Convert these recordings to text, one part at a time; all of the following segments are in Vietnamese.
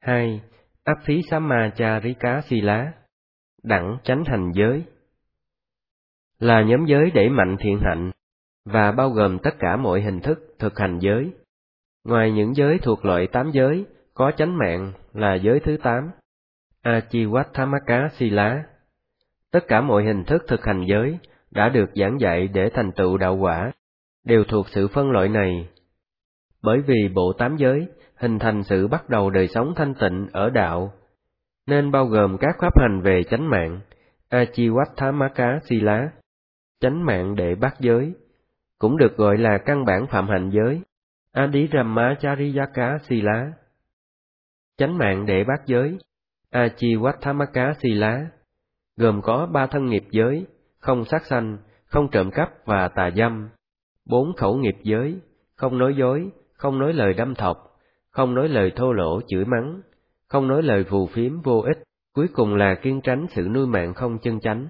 2. Aphisamacharika Sila, đẳng chánh hành giới, là nhóm giới đẩy mạnh thiện hạnh và bao gồm tất cả mọi hình thức thực hành giới. Ngoài những giới thuộc loại 8 giới, có chánh mạng là giới thứ 8, Achivattamaka Sila. Tất cả mọi hình thức thực hành giới đã được giảng dạy để thành tựu đạo quả, đều thuộc sự phân loại này. Bởi vì bộ 8 giới hình thành sự bắt đầu đời sống thanh tịnh ở đạo, nên bao gồm các pháp hành về chánh mạng, Achivattamaka Sila, chánh mạng đệ bát giới, cũng được gọi là căn bản phạm hạnh giới, Adhiramachariyaka Sila. Chánh mạng đệ bát giới, Achivattamaka Sila, gồm có 3 thân nghiệp giới, không sát sanh, không trộm cắp và tà dâm, 4 khẩu nghiệp giới, không nói dối, không nói lời đâm thọc, không nói lời thô lỗ chửi mắng, không nói lời phù phiếm vô ích, cuối cùng là kiêng tránh sự nuôi mạng không chân chánh.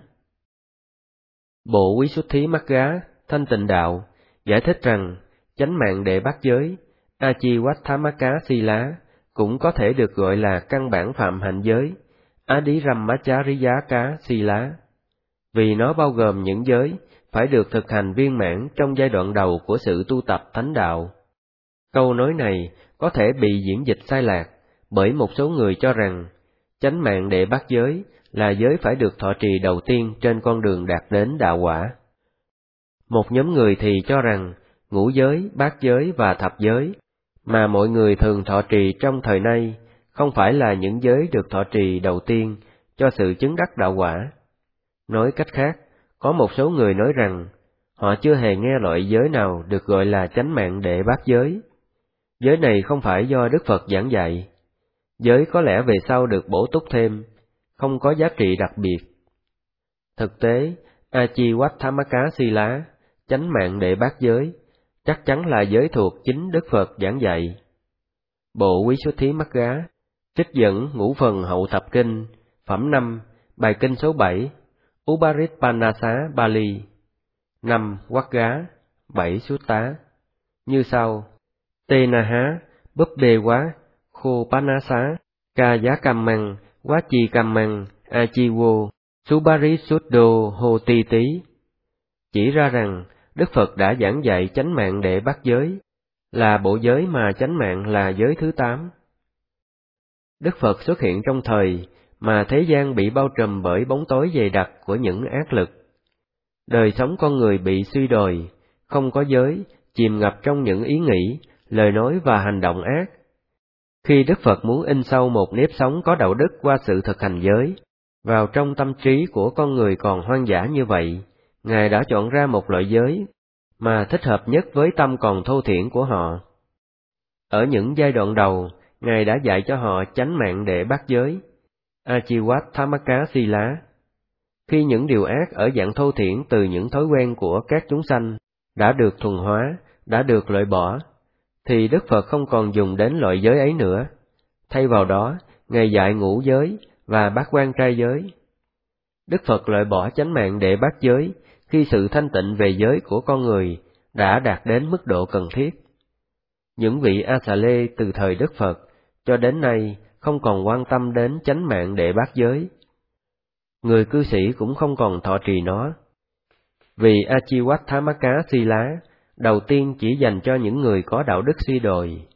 Bộ Visuddhimagga, thanh tịnh đạo, giải thích rằng chánh mạng đệ bát giới, Achivattamaka Sila, cũng có thể được gọi là căn bản phạm hạnh giới, Adhiramachariyaka Sila, vì nó bao gồm những giới phải được thực hành viên mãn trong giai đoạn đầu của sự tu tập thánh đạo. Câu nói này có thể bị diễn dịch sai lạc bởi một số người cho rằng chánh mạng đệ bát giới là giới phải được thọ trì đầu tiên trên con đường đạt đến đạo quả. Một nhóm người thì cho rằng ngũ giới, bát giới và thập giới mà mọi người thường thọ trì trong thời nay không phải là những giới được thọ trì đầu tiên cho sự chứng đắc đạo quả. Nói cách khác, có một số người nói rằng họ chưa hề nghe loại giới nào được gọi là chánh mạng đệ bát giới. Giới này không phải do Đức Phật giảng dạy. Giới có lẽ về sau được bổ túc thêm, không có giá trị đặc biệt. Thực tế, Achivattamaka Sila, chánh mạng đệ bát giới, chắc chắn là giới thuộc chính Đức Phật giảng dạy. Bộ Visuddhimagga trích dẫn ngũ phần hậu thập kinh, phẩm 5, bài kinh số 7, Uparipannasa Bali, 5 Vagga, 7 Sutta, như sau: Tenaha, búp bê quá, khô panasa, ca giá cam măng, quá chi cam măng, achivo, subarisuddho hoti tí. Chỉ ra rằng, Đức Phật đã giảng dạy chánh mạng đệ bát giới, là bộ giới mà chánh mạng là giới thứ 8. Đức Phật xuất hiện trong thời mà thế gian bị bao trùm bởi bóng tối dày đặc của những ác lực. Đời sống con người bị suy đồi, không có giới, chìm ngập trong những ý nghĩ, lời nói và hành động ác. Khi Đức Phật muốn in sâu một nếp sống có đạo đức qua sự thực hành giới, vào trong tâm trí của con người còn hoang dã như vậy, Ngài đã chọn ra một loại giới mà thích hợp nhất với tâm còn thô thiển của họ. Ở những giai đoạn đầu, Ngài đã dạy cho họ chánh mạng đệ bát giới, Achivattamaka Sila. Khi những điều ác ở dạng thô thiển từ những thói quen của các chúng sanh đã được thuần hóa, đã được loại bỏ, thì Đức Phật không còn dùng đến loại giới ấy nữa. Thay vào đó, Ngài dạy ngũ giới và bát quan trai giới. Đức Phật loại bỏ chánh mạng đệ bát giới khi sự thanh tịnh về giới của con người đã đạt đến mức độ cần thiết. Những vị A Xà Lê từ thời Đức Phật cho đến nay không còn quan tâm đến chánh mạng đệ bát giới. Người cư sĩ cũng không còn thọ trì nó. Vì Achivattamaka Sila đầu tiên chỉ dành cho những người có đạo đức suy đồi.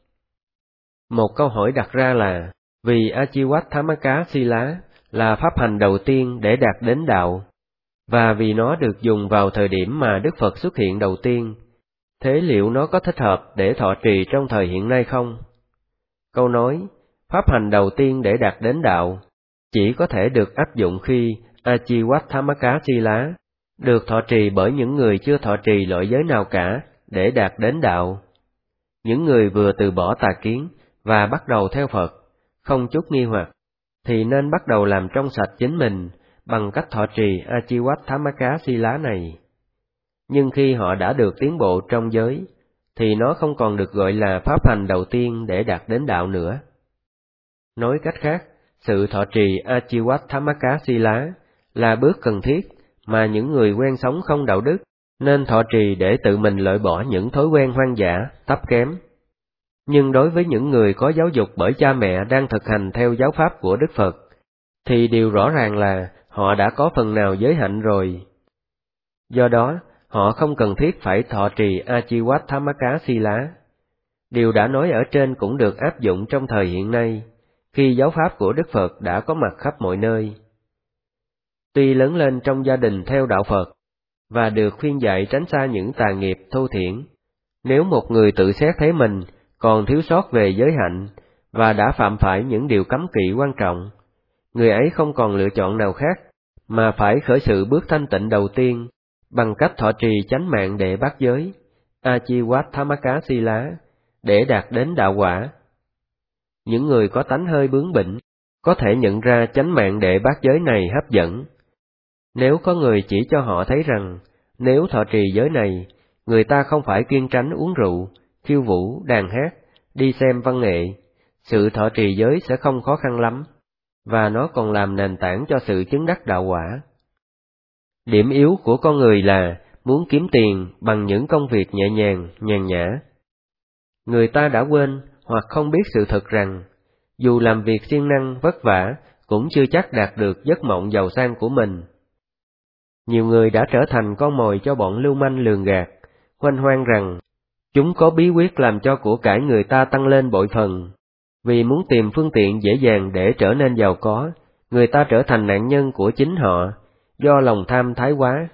Một câu hỏi đặt ra là, vì Achivattamaka Sila là pháp hành đầu tiên để đạt đến đạo, và vì nó được dùng vào thời điểm mà Đức Phật xuất hiện đầu tiên, thế liệu nó có thích hợp để thọ trì trong thời hiện nay không? Câu nói, pháp hành đầu tiên để đạt đến đạo, chỉ có thể được áp dụng khi Achivattamaka Sila được thọ trì bởi những người chưa thọ trì loại giới nào cả để đạt đến đạo. Những người vừa từ bỏ tà kiến và bắt đầu theo Phật, không chút nghi hoặc, thì nên bắt đầu làm trong sạch chính mình bằng cách thọ trì Achivattamaka Sila này. Nhưng khi họ đã được tiến bộ trong giới, thì nó không còn được gọi là pháp hành đầu tiên để đạt đến đạo nữa. Nói cách khác, sự thọ trì Achivattamaka Sila là bước cần thiết mà những người quen sống không đạo đức nên thọ trì để tự mình loại bỏ những thói quen hoang dã, thấp kém. Nhưng đối với những người có giáo dục bởi cha mẹ đang thực hành theo giáo pháp của Đức Phật, thì điều rõ ràng là họ đã có phần nào giới hạnh rồi. Do đó, họ không cần thiết phải thọ trì Ajiwatthamaka Sila. Điều đã nói ở trên cũng được áp dụng trong thời hiện nay, khi giáo pháp của Đức Phật đã có mặt khắp mọi nơi. Tuy lớn lên trong gia đình theo đạo Phật, và được khuyên dạy tránh xa những tà nghiệp thô thiển, nếu một người tự xét thấy mình còn thiếu sót về giới hạnh, và đã phạm phải những điều cấm kỵ quan trọng, người ấy không còn lựa chọn nào khác, mà phải khởi sự bước thanh tịnh đầu tiên, bằng cách thọ trì chánh mạng đệ bát giới, Ajiwatthamaka Sila, để đạt đến đạo quả. Những người có tánh hơi bướng bỉnh, có thể nhận ra chánh mạng đệ bát giới này hấp dẫn. Nếu có người chỉ cho họ thấy rằng, nếu thọ trì giới này, người ta không phải kiêng tránh uống rượu, khiêu vũ, đàn hát, đi xem văn nghệ, sự thọ trì giới sẽ không khó khăn lắm, và nó còn làm nền tảng cho sự chứng đắc đạo quả. Điểm yếu của con người là muốn kiếm tiền bằng những công việc nhẹ nhàng, nhàn nhã. Người ta đã quên hoặc không biết sự thật rằng, dù làm việc siêng năng, vất vả, cũng chưa chắc đạt được giấc mộng giàu sang của mình. Nhiều người đã trở thành con mồi cho bọn lưu manh lường gạt, hoanh hoang rằng chúng có bí quyết làm cho của cải người ta tăng lên bội phần. Vì muốn tìm phương tiện dễ dàng để trở nên giàu có, người ta trở thành nạn nhân của chính họ, do lòng tham thái quá.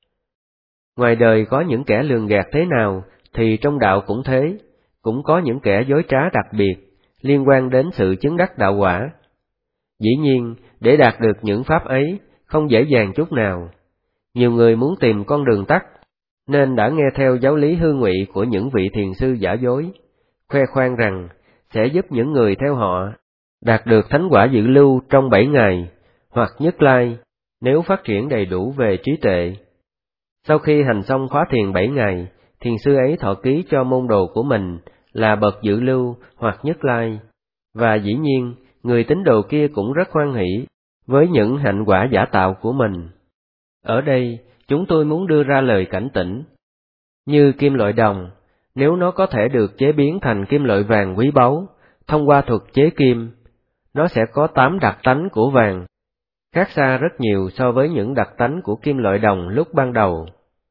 Ngoài đời có những kẻ lường gạt thế nào, thì trong đạo cũng thế, cũng có những kẻ dối trá đặc biệt, liên quan đến sự chứng đắc đạo quả. Dĩ nhiên, để đạt được những pháp ấy, không dễ dàng chút nào. Nhiều người muốn tìm con đường tắt, nên đã nghe theo giáo lý hư ngụy của những vị thiền sư giả dối, khoe khoang rằng sẽ giúp những người theo họ đạt được thánh quả dự lưu trong 7 ngày, hoặc nhất lai, nếu phát triển đầy đủ về trí tuệ. Sau khi hành xong khóa thiền 7 ngày, thiền sư ấy thọ ký cho môn đồ của mình là bậc dự lưu hoặc nhất lai, và dĩ nhiên, người tín đồ kia cũng rất hoan hỷ với những hạnh quả giả tạo của mình. Ở đây, chúng tôi muốn đưa ra lời cảnh tỉnh. Như kim loại đồng, nếu nó có thể được chế biến thành kim loại vàng quý báu, thông qua thuật chế kim, nó sẽ có 8 đặc tánh của vàng, khác xa rất nhiều so với những đặc tánh của kim loại đồng lúc ban đầu.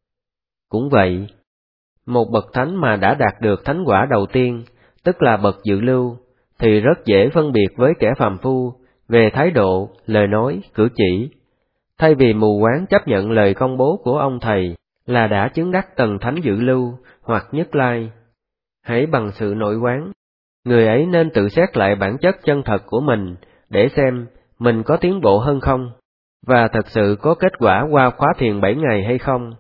Cũng vậy, một bậc thánh mà đã đạt được thánh quả đầu tiên, tức là bậc dự lưu, thì rất dễ phân biệt với kẻ phàm phu về thái độ, lời nói, cử chỉ. Thay vì mù quáng chấp nhận lời công bố của ông thầy là đã chứng đắc tầng thánh dự lưu hoặc nhất lai, hãy bằng sự nội quán, người ấy nên tự xét lại bản chất chân thật của mình để xem mình có tiến bộ hơn không, và thật sự có kết quả qua khóa thiền 7 ngày hay không.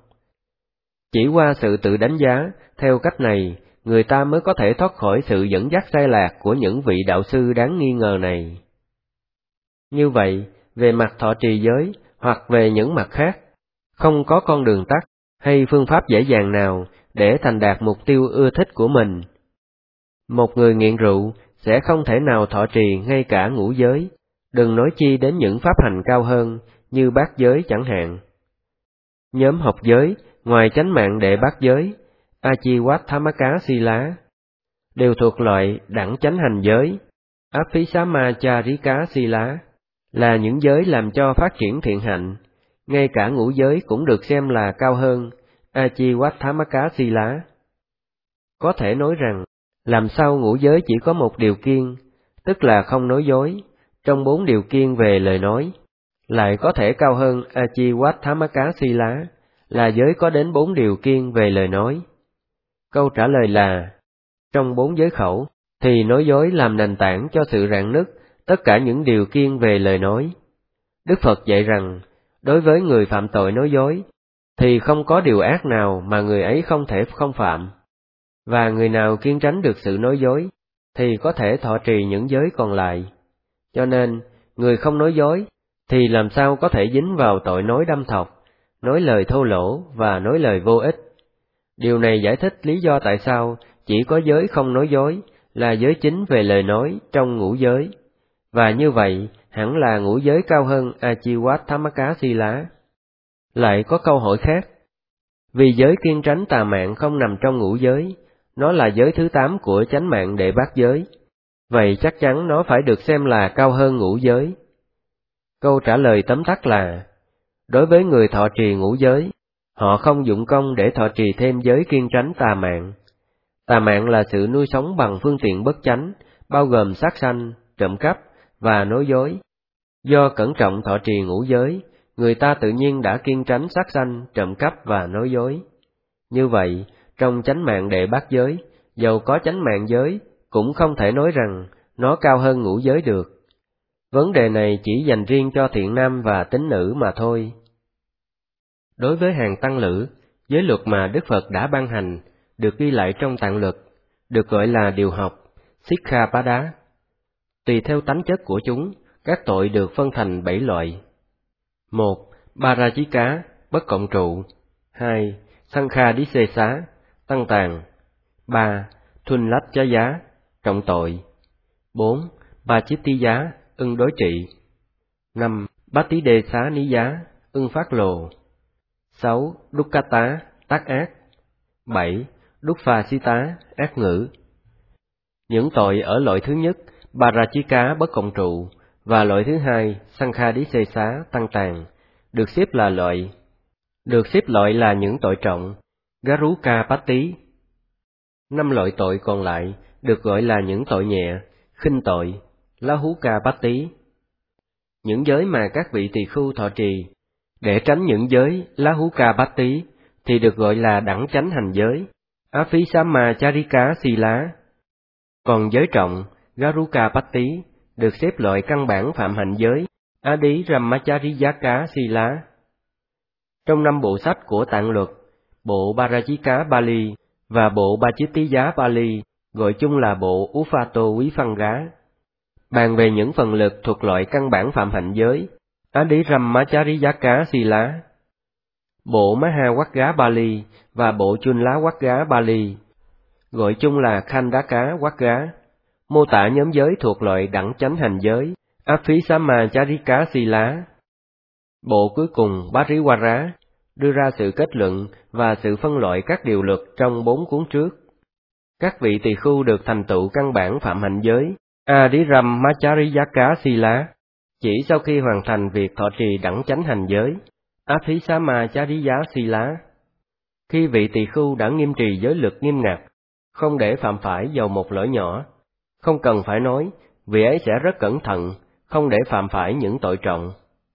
Chỉ qua sự tự đánh giá, theo cách này, người ta mới có thể thoát khỏi sự dẫn dắt sai lạc của những vị đạo sư đáng nghi ngờ này. Như vậy, về mặt thọ trì giới, hoặc về những mặt khác, không có con đường tắt hay phương pháp dễ dàng nào để thành đạt mục tiêu ưa thích của mình. Một người nghiện rượu sẽ không thể nào thọ trì ngay cả ngũ giới, đừng nói chi đến những pháp hành cao hơn như bát giới chẳng hạn. Nhóm học giới, ngoài chánh mạng đệ bát giới, Ajiwatthamaka Sila, đều thuộc loại đẳng chánh hành giới, Aphisamacharika Sila, là những giới làm cho phát triển thiện hạnh. Ngay cả ngũ giới cũng được xem là cao hơn Ajiwatthamaka Sila. Có thể nói rằng, làm sao ngũ giới chỉ có một điều kiêng, tức là không nói dối, trong 4 điều kiêng về lời nói, lại có thể cao hơn Ajiwatthamaka Sila, là giới có đến 4 điều kiêng về lời nói. Câu trả lời là, trong 4 giới khẩu, thì nói dối làm nền tảng cho sự rạn nứt tất cả những điều kiêng về lời nói. Đức Phật dạy rằng, đối với người phạm tội nói dối, thì không có điều ác nào mà người ấy không thể không phạm. Và người nào kiêng tránh được sự nói dối, thì có thể thọ trì những giới còn lại. Cho nên, người không nói dối, thì làm sao có thể dính vào tội nói đâm thọc, nói lời thô lỗ và nói lời vô ích. Điều này giải thích lý do tại sao chỉ có giới không nói dối là giới chính về lời nói trong ngũ giới, và như vậy hẳn là ngũ giới cao hơn Ajiwatthamaka Sila. Lại có câu hỏi khác, vì giới kiêng tránh tà mạng không nằm trong ngũ giới, Nó là giới thứ 8 của chánh mạng đệ bát giới. Vậy chắc chắn nó phải được xem là cao hơn ngũ giới. Câu trả lời tóm tắt là, đối với người thọ trì ngũ giới, họ không dụng công để thọ trì thêm giới kiêng tránh tà mạng. Tà mạng là sự nuôi sống bằng phương tiện bất chánh, bao gồm sát sanh, trộm cắp và nói dối. Do cẩn trọng thọ trì ngũ giới, người ta tự nhiên đã kiêng tránh sát sanh, trộm cắp và nói dối. Như vậy, trong chánh mạng đệ bát giới, dầu có chánh mạng giới, cũng không thể nói rằng nó cao hơn ngũ giới được. Vấn đề này chỉ dành riêng cho thiện nam và tín nữ mà thôi. Đối với hàng tăng lữ, giới luật mà Đức Phật đã ban hành, được ghi lại trong tạng luật, được gọi là điều học, Sikkhapada. Tùy theo tánh chất của chúng, các tội được phân thành 7 loại. 1. Parajika, bất cộng trụ. 2. Sankhadisesa, tăng tàn. 3. Thullachaya, trọng tội. 4. Pachittiya, ưng đối trị. 5. Patidesa Niya, ưng phát lồ. 6. Dukkata, tác ác. 7. Duphasita, ác ngữ. Những tội ở loại thứ nhất, Parajika bất cộng trụ, và loại thứ hai, Sankhadisesa, tăng tàn, được xếp loại là những tội trọng, Garukapatti. 5 loại tội còn lại được gọi là những tội nhẹ, khinh tội, Lahukapatti. Những giới mà các vị tỳ khưu thọ trì, để tránh những giới Lahukapatti, thì được gọi là đẳng chánh hành giới, Aphisamacharika Sila. Còn giới trọng, Garukapatti, được xếp loại căn bản phạm hạnh giới, Adhiramachariyaka Sila. Trong 5 bộ sách của tạng luật, bộ Parajika Bali và bộ Pachittiya Bali, gọi chung là bộ Uphato Vipanga, bàn về những phần lực thuộc loại căn bản phạm hạnh giới, Adhiramachariyaka Sila. Bộ Mahawagga Bali và bộ Chunlawagga Bali, gọi chung là Khandaka Wagga, mô tả nhóm giới thuộc loại đẳng chánh hành giới, Aphisamacharika Sila. Bộ cuối cùng, Pariwara, đưa ra sự kết luận và sự phân loại các điều luật trong 4 cuốn trước. Các vị tỳ khưu được thành tựu căn bản phạm hạnh giới, Adhiramachariyaka Sila, chỉ sau khi hoàn thành việc thọ trì đẳng chánh hành giới, Aphisamacharika Sila. Khi vị tỳ khưu đã nghiêm trì giới luật nghiêm ngặt, không để phạm phải dầu một lỗi nhỏ, không cần phải nói, vị ấy sẽ rất cẩn thận, không để phạm phải những tội trọng.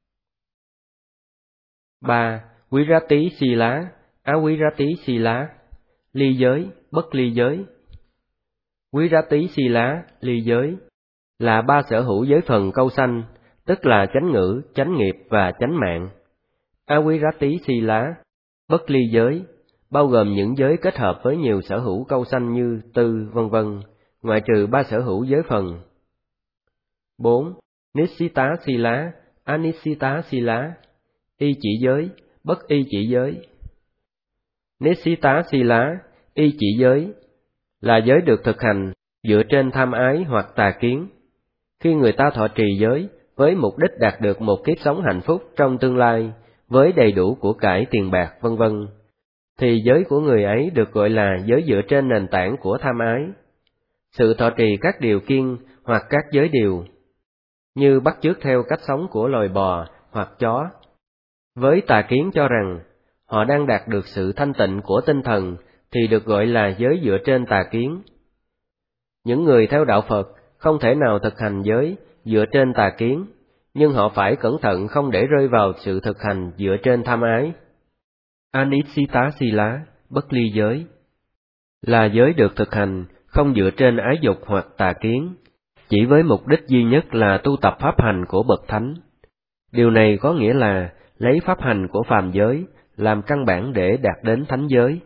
3. Virati Sila, Avirati Sila, ly giới, bất ly giới. Virati Sila, ly giới, là 3 sở hữu giới phần câu sanh, tức là chánh ngữ, chánh nghiệp và chánh mạng. Avirati Sila, bất ly giới, bao gồm những giới kết hợp với nhiều sở hữu câu sanh như tư, vân vân, ngoại trừ 3 sở hữu giới phần. 4. Nissita Sila, Anissita Sila, y chỉ giới, bất y chỉ giới. Nissita Sila, y chỉ giới, là giới được thực hành dựa trên tham ái hoặc tà kiến. Khi người ta thọ trì giới với mục đích đạt được một kiếp sống hạnh phúc trong tương lai với đầy đủ của cải tiền bạc vân vân, thì giới của người ấy được gọi là giới dựa trên nền tảng của tham ái. Sự thọ trì các điều kiêng hoặc các giới điều, như bắt chước theo cách sống của loài bò hoặc chó, với tà kiến cho rằng họ đang đạt được sự thanh tịnh của tinh thần, thì được gọi là giới dựa trên tà kiến. Những người theo đạo Phật không thể nào thực hành giới dựa trên tà kiến, nhưng họ phải cẩn thận không để rơi vào sự thực hành dựa trên tham ái. Anissita Sila, bất ly giới, là giới được thực hành không dựa trên ái dục hoặc tà kiến, chỉ với mục đích duy nhất là tu tập pháp hành của bậc thánh. Điều này có nghĩa là lấy pháp hành của phàm giới làm căn bản để đạt đến thánh giới.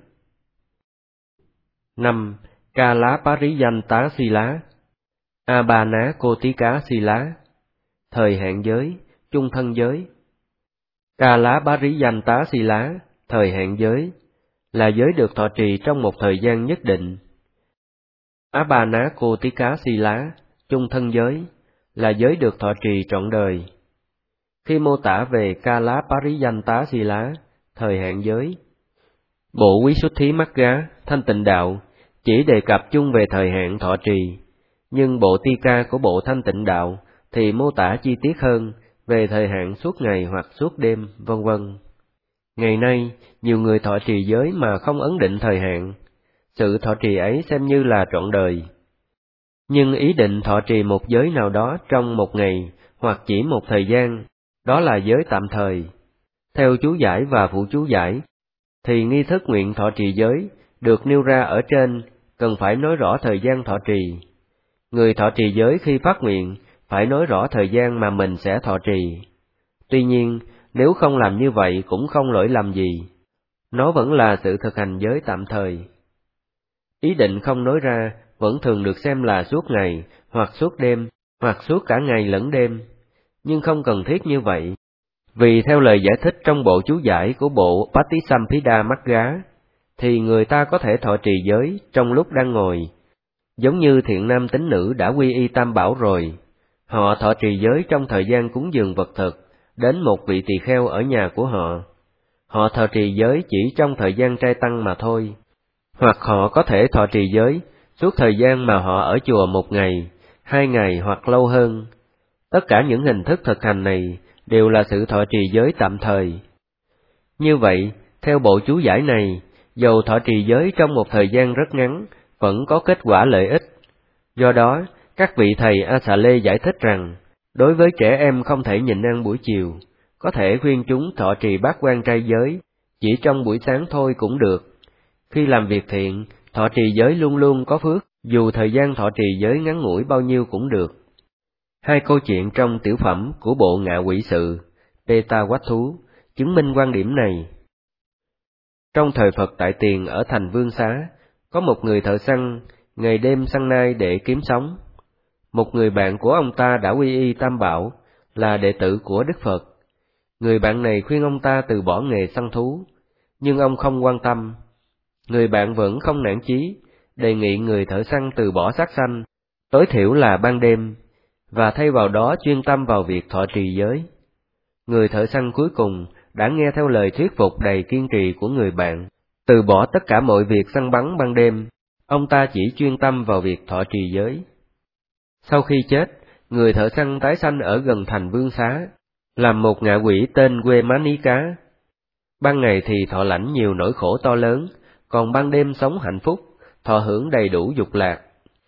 5. Kalapariyanta Sila, Abanakotika Sila, thời hạn giới, chung thân giới. Kalapariyanta Sila, thời hạn giới, là giới được thọ trì trong một thời gian nhất định. Abanakotika Sila, chung thân giới, là giới được thọ trì trọn đời. Khi mô tả về Kalapariyanta Sila, thời hạn giới, bộ Visuddhimagga, thanh tịnh đạo, chỉ đề cập chung về thời hạn thọ trì, nhưng bộ Ti-ca của bộ Thanh Tịnh Đạo thì mô tả chi tiết hơn về thời hạn suốt ngày hoặc suốt đêm, vân vân. Ngày nay, nhiều người thọ trì giới mà không ấn định thời hạn, sự thọ trì ấy xem như là trọn đời. Nhưng ý định thọ trì một giới nào đó trong một ngày hoặc chỉ một thời gian, đó là giới tạm thời. Theo chú giải và phụ chú giải, thì nghi thức nguyện thọ trì giới được nêu ra ở trên cần phải nói rõ thời gian thọ trì. Người thọ trì giới khi phát nguyện phải nói rõ thời gian mà mình sẽ thọ trì. Tuy nhiên, nếu không làm như vậy cũng không lỗi lầm gì. Nó vẫn là sự thực hành giới tạm thời. Ý định không nói ra vẫn thường được xem là suốt ngày, hoặc suốt đêm, hoặc suốt cả ngày lẫn đêm, nhưng không cần thiết như vậy. Vì theo lời giải thích trong bộ chú giải của bộ Patisampida Magga, thì người ta có thể thọ trì giới trong lúc đang ngồi. Giống như thiện nam tín nữ đã quy y Tam Bảo rồi, họ thọ trì giới trong thời gian cúng dường vật thực đến một vị tỳ kheo ở nhà của họ. Họ thọ trì giới chỉ trong thời gian trai tăng mà thôi, hoặc họ có thể thọ trì giới suốt thời gian mà họ ở chùa 1 ngày, 2 ngày hoặc lâu hơn. Tất cả những hình thức thực hành này đều là sự thọ trì giới tạm thời. Như vậy, theo bộ chú giải này, dầu thọ trì giới trong một thời gian rất ngắn, vẫn có kết quả lợi ích. Do đó, các vị thầy A Xà Lê giải thích rằng, đối với trẻ em không thể nhịn ăn buổi chiều, có thể khuyên chúng thọ trì bát quan trai giới, chỉ trong buổi sáng thôi cũng được. Khi làm việc thiện, thọ trì giới luôn luôn có phước, dù thời gian thọ trì giới ngắn ngủi bao nhiêu cũng được. 2 câu chuyện trong tiểu phẩm của bộ Ngạ Quỷ Sự, Peta Quách Thú, chứng minh quan điểm này. Trong thời Phật Tại Tiền ở thành Vương Xá, có một người thợ săn, ngày đêm săn nai để kiếm sống. Một người bạn của ông ta đã quy y Tam Bảo, là đệ tử của Đức Phật. Người bạn này khuyên ông ta từ bỏ nghề săn thú, nhưng ông không quan tâm. Người bạn vẫn không nản chí, đề nghị người thợ săn từ bỏ sát sanh, tối thiểu là ban đêm, và thay vào đó chuyên tâm vào việc thọ trì giới. Người thợ săn cuối cùng đã nghe theo lời thuyết phục đầy kiên trì của người bạn, từ bỏ tất cả mọi việc săn bắn ban đêm, ông ta chỉ chuyên tâm vào việc thọ trì giới. Sau khi chết, người thợ săn tái sanh ở gần thành Vương Xá, làm một ngạ quỷ tên Quê Má Cá. Ban ngày thì thọ lãnh nhiều nỗi khổ to lớn, còn ban đêm sống hạnh phúc, thọ hưởng đầy đủ dục lạc.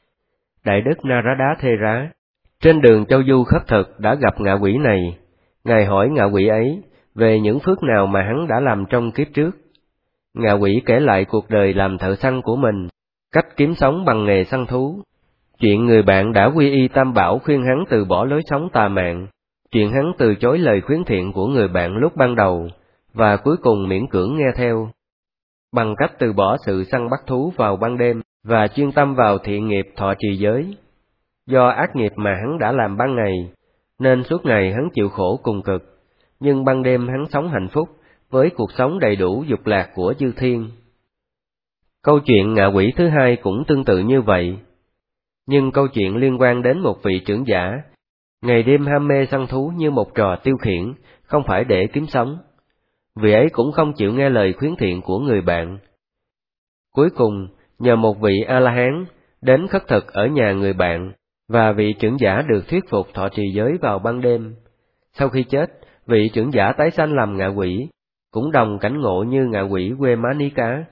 Đại đức Narada Thera, trên đường châu du khất thực đã gặp ngạ quỷ này. Ngài hỏi ngạ quỷ ấy về những phước nào mà hắn đã làm trong kiếp trước. Ngạ quỷ kể lại cuộc đời làm thợ săn của mình, cách kiếm sống bằng nghề săn thú, chuyện người bạn đã quy y Tam Bảo khuyên hắn từ bỏ lối sống tà mạn, chuyện hắn từ chối lời khuyến thiện của người bạn lúc ban đầu, và cuối cùng miễn cưỡng nghe theo, bằng cách từ bỏ sự săn bắt thú vào ban đêm và chuyên tâm vào thiện nghiệp thọ trì giới. Do ác nghiệp mà hắn đã làm ban ngày, nên suốt ngày hắn chịu khổ cùng cực, nhưng ban đêm hắn sống hạnh phúc với cuộc sống đầy đủ dục lạc của chư thiên. Câu chuyện ngạ quỷ thứ hai cũng tương tự như vậy, nhưng câu chuyện liên quan đến một vị trưởng giả, ngày đêm ham mê săn thú như một trò tiêu khiển, không phải để kiếm sống. Vị ấy cũng không chịu nghe lời khuyến thiện của người bạn. Cuối cùng, nhờ một vị A-la-hán đến khất thực ở nhà người bạn, và vị trưởng giả được thuyết phục thọ trì giới vào ban đêm. Sau khi chết, vị trưởng giả tái sanh làm ngạ quỷ, cũng đồng cảnh ngộ như ngạ quỷ Quê Má Cá.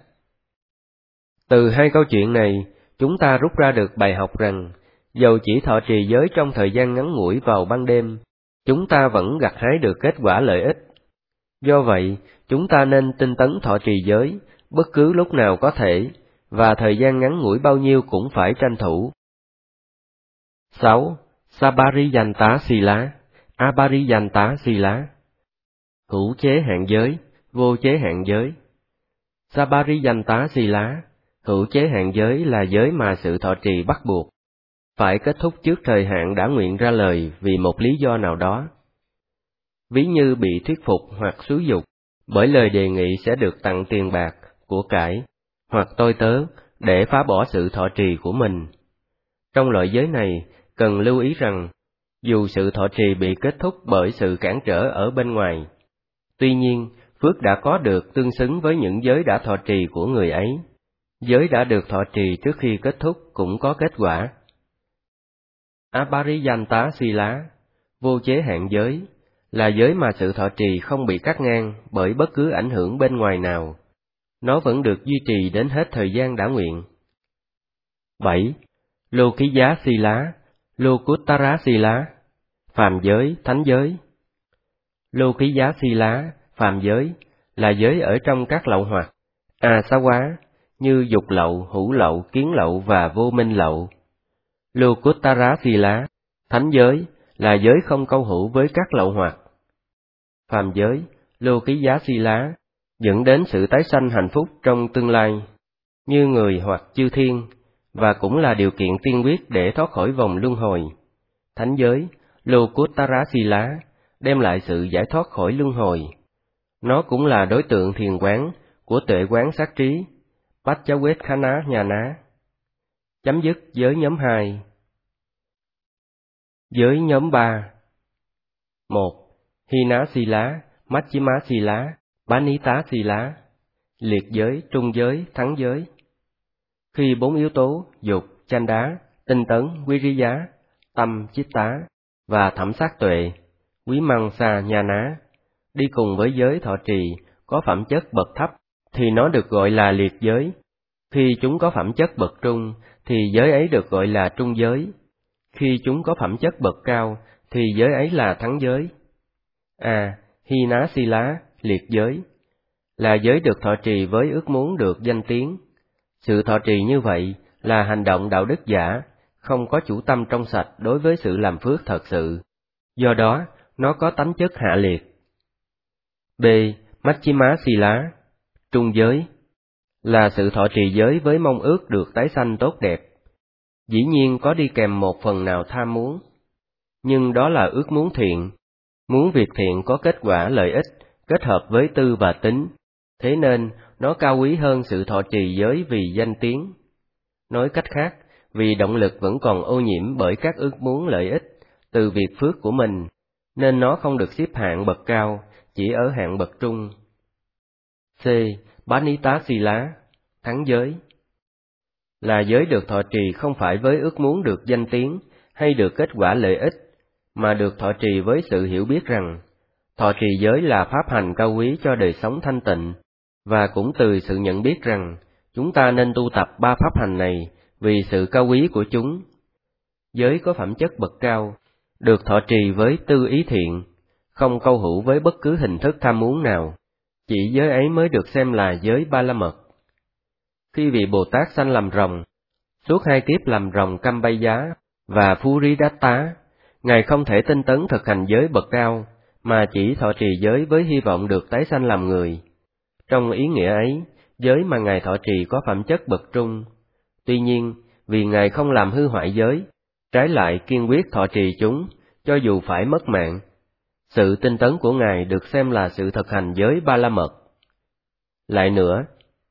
Từ 2 câu chuyện này, chúng ta rút ra được bài học rằng, dầu chỉ thọ trì giới trong thời gian ngắn ngủi vào ban đêm, chúng ta vẫn gặt hái được kết quả lợi ích. Do vậy, chúng ta nên tinh tấn thọ trì giới, bất cứ lúc nào có thể, và thời gian ngắn ngủi bao nhiêu cũng phải tranh thủ. 6. Sabariyanta Sila, Abariyanta Sila. Hữu chế hạn giới, vô chế hạn giới. Sabariyanta Sila, hữu chế hạn giới là giới mà sự thọ trì bắt buộc, phải kết thúc trước thời hạn đã nguyện ra lời vì một lý do nào đó. Ví như bị thuyết phục hoặc xúi dục, bởi lời đề nghị sẽ được tặng tiền bạc, của cải, hoặc tôi tớ, để phá bỏ sự thọ trì của mình. Trong loại giới này, cần lưu ý rằng, dù sự thọ trì bị kết thúc bởi sự cản trở ở bên ngoài, tuy nhiên, phước đã có được tương xứng với những giới đã thọ trì của người ấy. Giới đã được thọ trì trước khi kết thúc cũng có kết quả. Apariyanta Sila, vô chế hạn giới, là giới mà sự thọ trì không bị cắt ngang bởi bất cứ ảnh hưởng bên ngoài nào. Nó vẫn được duy trì đến hết thời gian đã nguyện. 7. Lokhiya Sila, Lokuttara Sila, phàm giới, thánh giới. Lokhiya Sila, phàm giới, là giới ở trong các lậu hoặc, asawá, như dục lậu, hữu lậu, kiến lậu và vô minh lậu. Lokuttara Sila, thánh giới, là giới không câu hữu với các lậu hoặc. Phàm giới, Lokhiya Sila, dẫn đến sự tái sanh hạnh phúc trong tương lai, như người hoặc chư thiên, và cũng là điều kiện tiên quyết để thoát khỏi vòng luân hồi. Thánh giới, Lokuttara Sila, đem lại sự giải thoát khỏi luân hồi. Nó cũng là đối tượng thiền quán của tuệ quán sát trí, Paccavekkhana Nhana. Chấm dứt giới nhóm 2. Giới nhóm 3. 1. Hina Sila, Majjhima Sila, Panita Sila, liệt giới, trung giới, thắng giới. Khi 4 yếu tố dục, chanda, tinh tấn, viriya, tâm, chitta và thẩm sát tuệ, vimamsa nhana đi cùng với giới thọ trì có phẩm chất bậc thấp thì nó được gọi là liệt giới. Khi chúng có phẩm chất bậc trung thì giới ấy được gọi là trung giới. Khi chúng có phẩm chất bậc cao thì giới ấy là thắng giới. Hina Sila, liệt giới, là giới được thọ trì với ước muốn được danh tiếng. Sự thọ trì như vậy là hành động đạo đức giả, không có chủ tâm trong sạch đối với sự làm phước thật sự. Do đó, nó có tánh chất hạ liệt. B. Majjhima Sila, trung giới, là sự thọ trì giới với mong ước được tái sanh tốt đẹp. Dĩ nhiên có đi kèm một phần nào tham muốn, nhưng đó là ước muốn thiện, muốn việc thiện có kết quả lợi ích, kết hợp với tư và tính, thế nên nó cao quý hơn sự thọ trì giới vì danh tiếng. Nói cách khác, vì động lực vẫn còn ô nhiễm bởi các ước muốn lợi ích từ việc phước của mình, nên nó không được xếp hạng bậc cao, chỉ ở hạng bậc trung. C. Panita Sila, thắng giới, là giới được thọ trì không phải với ước muốn được danh tiếng hay được kết quả lợi ích, mà được thọ trì với sự hiểu biết rằng thọ trì giới là pháp hành cao quý cho đời sống thanh tịnh, và cũng từ sự nhận biết rằng chúng ta nên tu tập 3 pháp hành này vì sự cao quý của chúng. Giới có phẩm chất bậc cao, được thọ trì với tư ý thiện, không câu hữu với bất cứ hình thức tham muốn nào, chỉ giới ấy mới được xem là giới Ba La Mật. Khi vị Bồ Tát sanh làm rồng, suốt 2 kiếp làm rồng Kambayá và Puridatta, Ngài không thể tinh tấn thực hành giới bậc cao, mà chỉ thọ trì giới với hy vọng được tái sanh làm người. Trong ý nghĩa ấy, giới mà Ngài thọ trì có phẩm chất bậc trung. Tuy nhiên, vì Ngài không làm hư hoại giới, trái lại kiên quyết thọ trì chúng, cho dù phải mất mạng, sự tinh tấn của Ngài được xem là sự thực hành giới Ba La Mật. Lại nữa,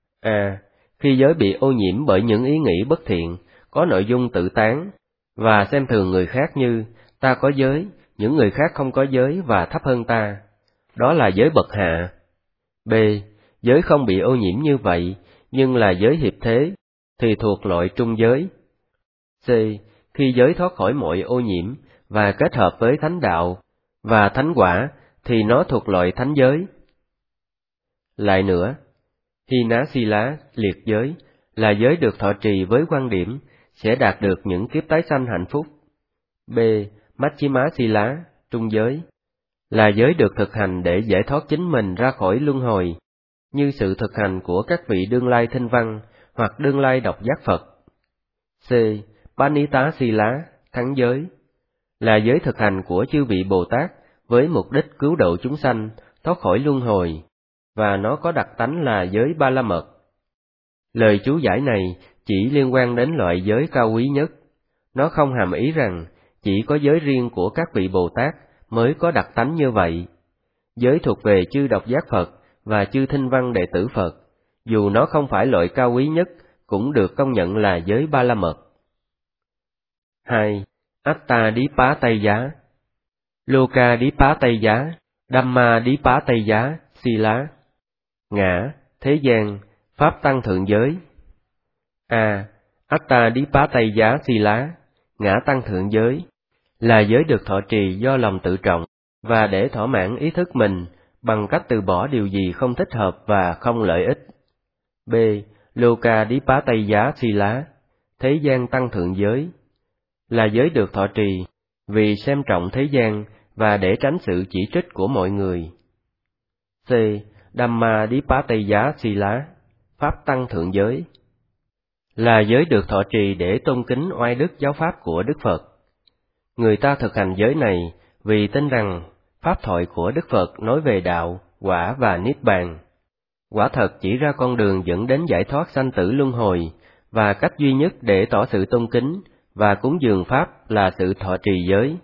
khi giới bị ô nhiễm bởi những ý nghĩ bất thiện, có nội dung tự tán, và xem thường người khác như ta có giới, những người khác không có giới và thấp hơn ta, đó là giới bậc hạ. B. Giới không bị ô nhiễm như vậy, nhưng là giới hiệp thế, thì thuộc loại trung giới. C. Khi giới thoát khỏi mọi ô nhiễm và kết hợp với thánh đạo và thánh quả, thì nó thuộc loại thánh giới. Lại nữa, Hina Sila, liệt giới, là giới được thọ trì với quan điểm sẽ đạt được những kiếp tái sanh hạnh phúc. B. Majjhima Sila, trung giới, là giới được thực hành để giải thoát chính mình ra khỏi luân hồi, như sự thực hành của các vị đương lai thinh văn hoặc đương lai độc giác Phật. C. Panita Sila, thắng giới, là giới thực hành của chư vị Bồ Tát với mục đích cứu độ chúng sanh thoát khỏi luân hồi, và nó có đặc tánh là giới Ba La Mật. Lời chú giải này chỉ liên quan đến loại giới cao quý nhất. Nó không hàm ý rằng chỉ có giới riêng của các vị Bồ Tát mới có đặc tánh như vậy. Giới thuộc về chư độc giác Phật và chư thinh văn đệ tử Phật, dù nó không phải loại cao quý nhất, cũng được công nhận là giới Ba La Mật. 2. Attadippataya, Lokadippataya, Dhammadippataya, Sila, ngã, thế gian, pháp tăng thượng giới. A. Attadipataya Sila, ngã tăng thượng giới, là giới được thọ trì do lòng tự trọng và để thỏa mãn ý thức mình bằng cách từ bỏ điều gì không thích hợp và không lợi ích. B. Lokadipataya Sila, thế gian tăng thượng giới, là giới được thọ trì vì xem trọng thế gian và để tránh sự chỉ trích của mọi người. C. Dhammadipataya Sila, pháp tăng thượng giới, là giới được thọ trì để tôn kính oai đức giáo pháp của Đức Phật. Người ta thực hành giới này vì tin rằng pháp thoại của Đức Phật nói về đạo, quả và niết bàn, quả thật chỉ ra con đường dẫn đến giải thoát sanh tử luân hồi, và cách duy nhất để tỏ sự tôn kính và cúng dường pháp là sự thọ trì giới.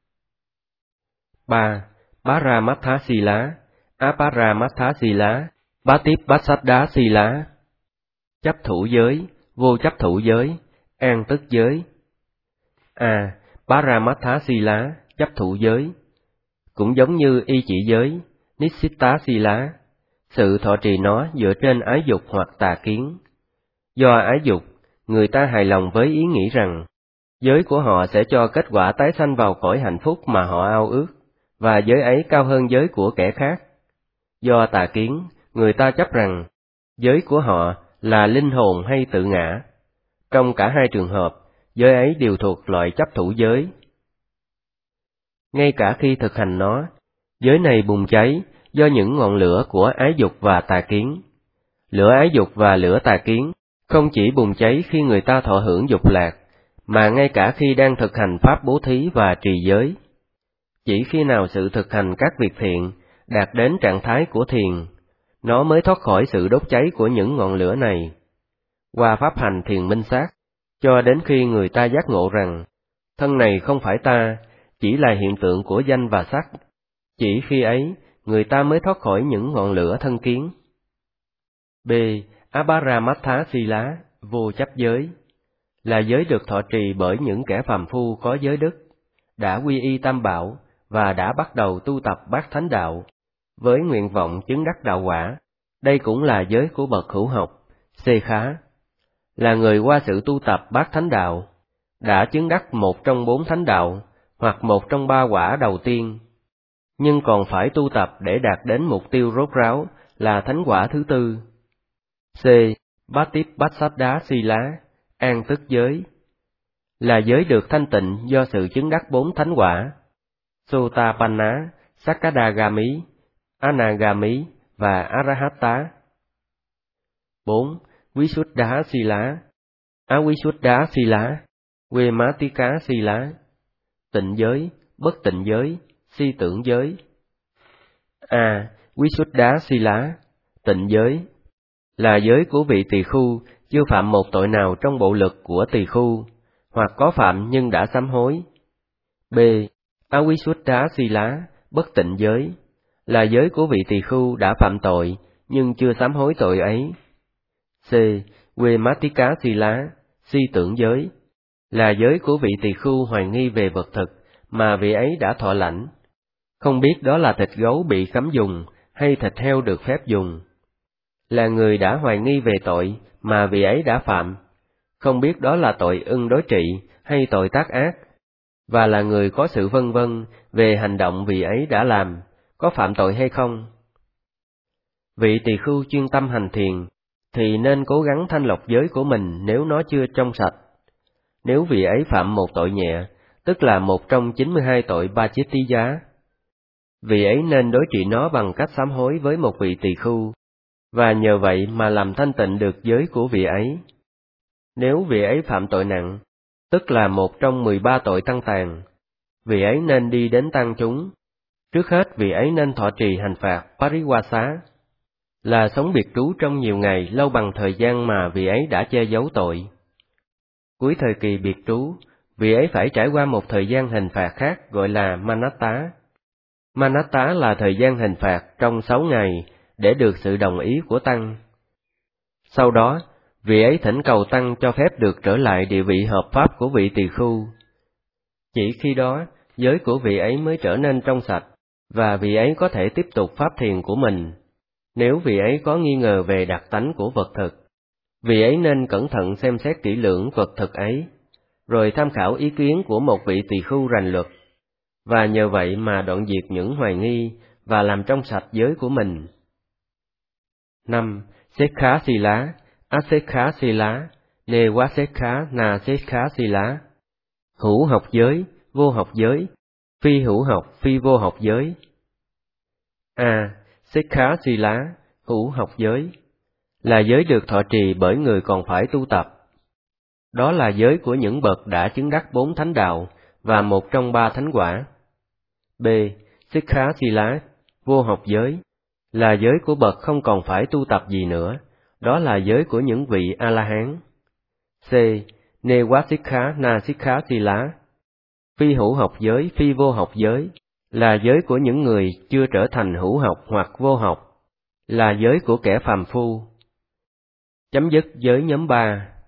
3. Paramattha Sila, Aparamattha Sila, Patipassada Sila, chấp thủ giới, vô chấp thủ giới, an tức giới. A. Paramattha Sila, chấp thủ giới, cũng giống như y chỉ giới, Nissitta Sila, sự thọ trì nó dựa trên ái dục hoặc tà kiến. Do ái dục, người ta hài lòng với ý nghĩ rằng giới của họ sẽ cho kết quả tái sanh vào cõi hạnh phúc mà họ ao ước, và giới ấy cao hơn giới của kẻ khác. Do tà kiến, người ta chấp rằng giới của họ là linh hồn hay tự ngã. Trong cả hai trường hợp, giới ấy đều thuộc loại chấp thủ giới. Ngay cả khi thực hành nó, giới này bùng cháy do những ngọn lửa của ái dục và tà kiến. Lửa ái dục và lửa tà kiến không chỉ bùng cháy khi người ta thọ hưởng dục lạc, mà ngay cả khi đang thực hành pháp bố thí và trì giới. Chỉ khi nào sự thực hành các việc thiện đạt đến trạng thái của thiền, nó mới thoát khỏi sự đốt cháy của những ngọn lửa này. Qua pháp hành thiền minh sát, cho đến khi người ta giác ngộ rằng thân này không phải ta, chỉ là hiện tượng của danh và sắc, chỉ khi ấy người ta mới thoát khỏi những ngọn lửa thân kiến. B. Aparamattha Sila, vô chấp giới, là giới được thọ trì bởi những kẻ phàm phu có giới đức, đã quy y tam bảo và đã bắt đầu tu tập bát thánh đạo, với nguyện vọng chứng đắc đạo quả. Đây cũng là giới của bậc hữu học, C khá, là người qua sự tu tập bát thánh đạo, đã chứng đắc một trong 4 thánh đạo, hoặc một trong 3 quả đầu tiên, nhưng còn phải tu tập để đạt đến mục tiêu rốt ráo là thánh quả thứ 4. C. Patipassada Sila, an tức giới, là giới được thanh tịnh do sự chứng đắc 4 thánh quả, Sotapanna, Sakadagami, Anagami và Arahata. 4. Visuddha Sila, Avisuddha Sila, Vematika Sila, tịnh giới, bất tịnh giới, si tưởng giới. A. Visuddha Sila, tịnh giới, là giới của vị tỳ khưu chưa phạm một tội nào trong bộ luật của tỳ khưu, hoặc có phạm nhưng đã sám hối. B. Avisuddha Sila, bất tịnh giới, là giới của vị tỳ khưu đã phạm tội nhưng chưa sám hối tội ấy. C. Vematika Sila, si tưởng giới, là giới của vị tỳ khưu hoài nghi về vật thực mà vị ấy đã thọ lãnh, không biết đó là thịt gấu bị cấm dùng hay thịt heo được phép dùng, là người đã hoài nghi về tội mà vị ấy đã phạm, không biết đó là tội ưng đối trị hay tội tác ác, và là người có sự vân vân về hành động vị ấy đã làm, có phạm tội hay không. Vị tỳ khưu chuyên tâm hành thiền thì nên cố gắng thanh lọc giới của mình nếu nó chưa trong sạch. Nếu vị ấy phạm một tội nhẹ, tức là một trong 92 tội Pachittiya, vị ấy nên đối trị nó bằng cách sám hối với một vị tỳ khưu, và nhờ vậy mà làm thanh tịnh được giới của vị ấy. Nếu vị ấy phạm tội nặng, tức là một trong 13 tội tăng tàn, vị ấy nên đi đến tăng chúng. Trước hết vị ấy nên thọ trì hành phạt Pariwasa, là sống biệt trú trong nhiều ngày lâu bằng thời gian mà vị ấy đã che giấu tội. Cuối thời kỳ biệt trú, vị ấy phải trải qua một thời gian hình phạt khác gọi là Manatta. Manatta là thời gian hình phạt trong 6 ngày để được sự đồng ý của tăng. Sau đó, vị ấy thỉnh cầu tăng cho phép được trở lại địa vị hợp pháp của vị tỳ khưu. Chỉ khi đó, giới của vị ấy mới trở nên trong sạch, và vị ấy có thể tiếp tục pháp thiền của mình. Nếu vị ấy có nghi ngờ về đặc tánh của vật thực, Vì ấy nên cẩn thận xem xét kỹ lưỡng vật thực ấy, rồi tham khảo ý kiến của một vị tỳ khưu rành luật, và nhờ vậy mà đoạn diệt những hoài nghi và làm trong sạch giới của mình. 5. Sekha Sila, Asekha Sila, Newasekha Nasekha Sila. Hữu học giới, vô học giới, phi hữu học, phi vô học giới. A. Sekha Sila, hữu học giới, là giới được thọ trì bởi người còn phải tu tập. Đó là giới của những bậc đã chứng đắc 4 thánh đạo và một trong 3 thánh quả. B. Sikha Sila, vô học giới, là giới của bậc không còn phải tu tập gì nữa. Đó là giới của những vị A-la-hán. C. Newasikha Nasikha Sila, phi hữu học giới, phi vô học giới, là giới của những người chưa trở thành hữu học hoặc vô học, là giới của kẻ phàm phu. Chấm dứt giới nhóm 3.